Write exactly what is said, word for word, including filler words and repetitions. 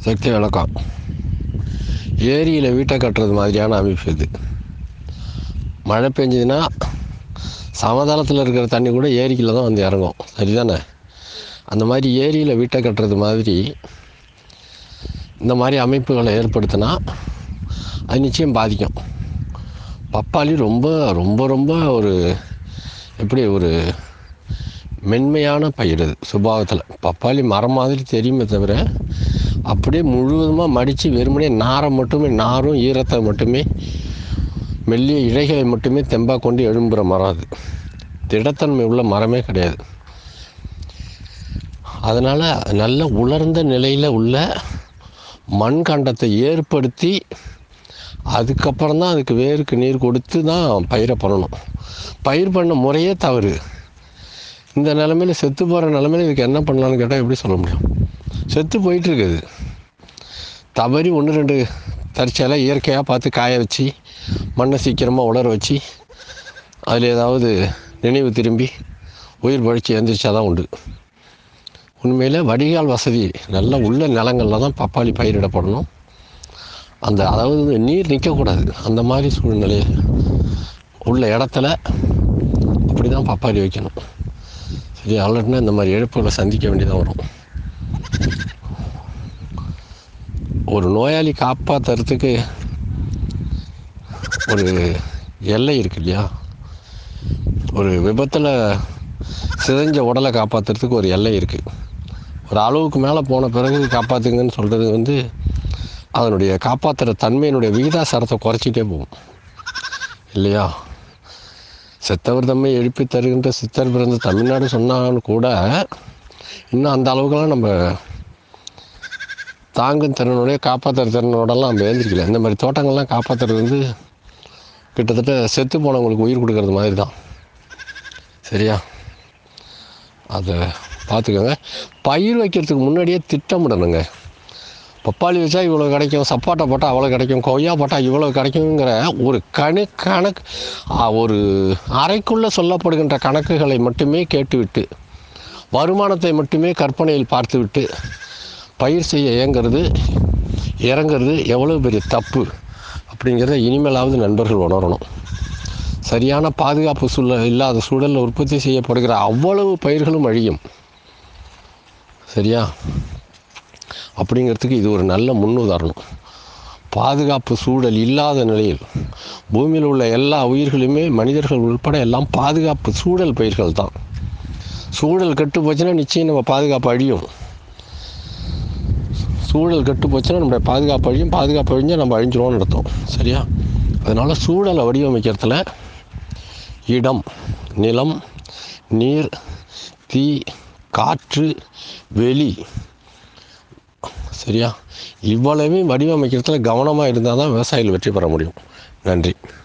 சக்தி விளக்கம். ஏரியில் வீட்டை கட்டுறது மாதிரியான அமைப்பு இது. மழை பெஞ்சதுன்னா சமதளத்தில் இருக்கிற தண்ணி கூட ஏரிக்குள்ள தான் வந்து இறங்கும். சரிதானே? அந்த மாதிரி ஏரியில் வீட்டை கட்டுறது மாதிரி இந்த மாதிரி அமைப்புகளை ஏற்படுத்தினா அது நிச்சயம் பாதிக்கும். பப்பாளி ரொம்ப ரொம்ப ரொம்ப ஒரு எப்படி ஒரு மென்மையான பயிர் அது சுபாவத்தில். பப்பாளி மரம் மாதிரி தெரியுமே தவிர அப்படியே முழுவதுமாக மடித்து வெறுமனே நாரை மட்டுமே, நாரும் ஈரத்தை மட்டுமே, மெல்லிய இழைகளை மட்டுமே தெம்பாக கொண்டு எழும்புகிற மரம் அது. திடத்தன்மை உள்ள மரமே கிடையாது. அதனால் நல்ல உலர்ந்த நிலையில் உள்ள மண்கண்டத்தை ஏற்படுத்தி அதுக்கப்புறம் தான் அதுக்கு வேருக்கு நீர் கொடுத்து தான் பயிரை பண்ணணும். பயிர் பண்ண முறையே தவறு. இந்த நிலமையில் செத்து போகிற நிலமையில் இதுக்கு என்ன பண்ணலான்னு கேட்டால் எப்படி சொல்ல முடியும்? செத்து போயிட்டுருக்குது. தவறி ஒன்று ரெண்டு தற்செயலாக இயற்கையாக பார்த்து காய வச்சு மண்ணை சீக்கிரமாக உலர வச்சு அதில் ஏதாவது நினைவு திரும்பி உயிர் பழித்து எழுந்திரிச்சா தான் உண்டு. உண்மையில் வடிகால் வசதி நல்ல உள்ள நிலங்களில் தான் பப்பாளி பயிரிடப்படணும். அந்த அதாவது நீர் நிற்கக்கூடாது. அந்த மாதிரி சூழ்நிலை உள்ள இடத்துல அப்படி தான் பப்பாளி வைக்கணும். சரி, அலர்ட்னா இந்த மாதிரி இழப்புகளை சந்திக்க வேண்டியதாக வரும். ஒரு நோயாளி காப்பாற்றுறதுக்கு ஒரு எல்லை இருக்கு இல்லையா? ஒரு விபத்தில் சிதைஞ்ச உடலை காப்பாற்றுறதுக்கு ஒரு எல்லை இருக்குது. ஒரு அளவுக்கு மேலே போன பிறகு காப்பாற்றுங்கன்னு சொல்கிறது வந்து அதனுடைய காப்பாற்றுற தன்மையினுடைய விகிதாசாரத்தை குறைச்சிட்டே போகும் இல்லையா? செத்தவர் தம்மை எழுப்பி தருகின்ற சித்தர் பிறந்த தமிழ்நாடு சொன்னான்னு கூட இன்னும் அந்த அளவுக்குலாம் நம்ம தாங்கும் திறனுடைய காப்பாற்றுற திறனோடலாம் நம்ம எழுந்திரிக்கல. இந்த மாதிரி தோட்டங்கள்லாம் காப்பாற்றுறது வந்து கிட்டத்தட்ட செத்து போனவங்களுக்கு உயிர் கொடுக்கறது மாதிரி தான். சரியா? அதை பார்த்துக்கோங்க. பயிர் வைக்கிறதுக்கு முன்னாடியே திட்டமிடணுங்க. பப்பாளி வச்சா இவ்வளோ கிடைக்கும், சப்பாட்டை போட்டால் அவ்வளோ கிடைக்கும், கொய்யா போட்டால் இவ்வளோ கிடைக்குங்கிற ஒரு கணு கணக்கு ஒரு அறைக்குள்ளே சொல்லப்படுகின்ற கணக்குகளை மட்டுமே கேட்டுவிட்டு வருமானத்தை மட்டுமே கற்பனையில் பார்த்துவிட்டு பயிர் செய்ய இயங்கிறது இறங்கிறது எவ்வளோ பெரிய தப்பு அப்படிங்கிறத இனிமேலாவது நண்பர்கள் உணரணும். சரியான பாதுகாப்பு சூழல் இல்லாத சூழலில் உற்பத்தி செய்யப்படுகிற அவ்வளவு பயிர்களும் அழியும். சரியா? அப்படிங்கிறதுக்கு இது ஒரு நல்ல முன்னுதாரணம். பாதுகாப்பு சூழல் இல்லாத நிலையில் பூமியில் உள்ள எல்லா உயிர்களுமே மனிதர்கள் உட்பட எல்லாம் பாதுகாப்பு சூழல் பயிர்கள் தான். சூழல் கெட்டு போச்சுன்னா நிச்சயம் நம்ம பாதுகாப்பு அழியும். சூழல் கெட்டு போச்சுன்னா நம்மளுடைய பாதுகாப்பு அழியும். பாதுகாப்பு அழிஞ்சால் நம்ம அழிஞ்சிருவோம்னு நடத்தும். சரியா? அதனால் சூழலை வடிவமைக்கிறதுல இடம், நிலம், நீர், தீ, காற்று, வெளி, சரியா, இவ்வளவையும் வடிவமைக்கிறதுல கவனமாக இருந்தால் தான் விவசாயிகள் வெற்றி பெற முடியும். நன்றி.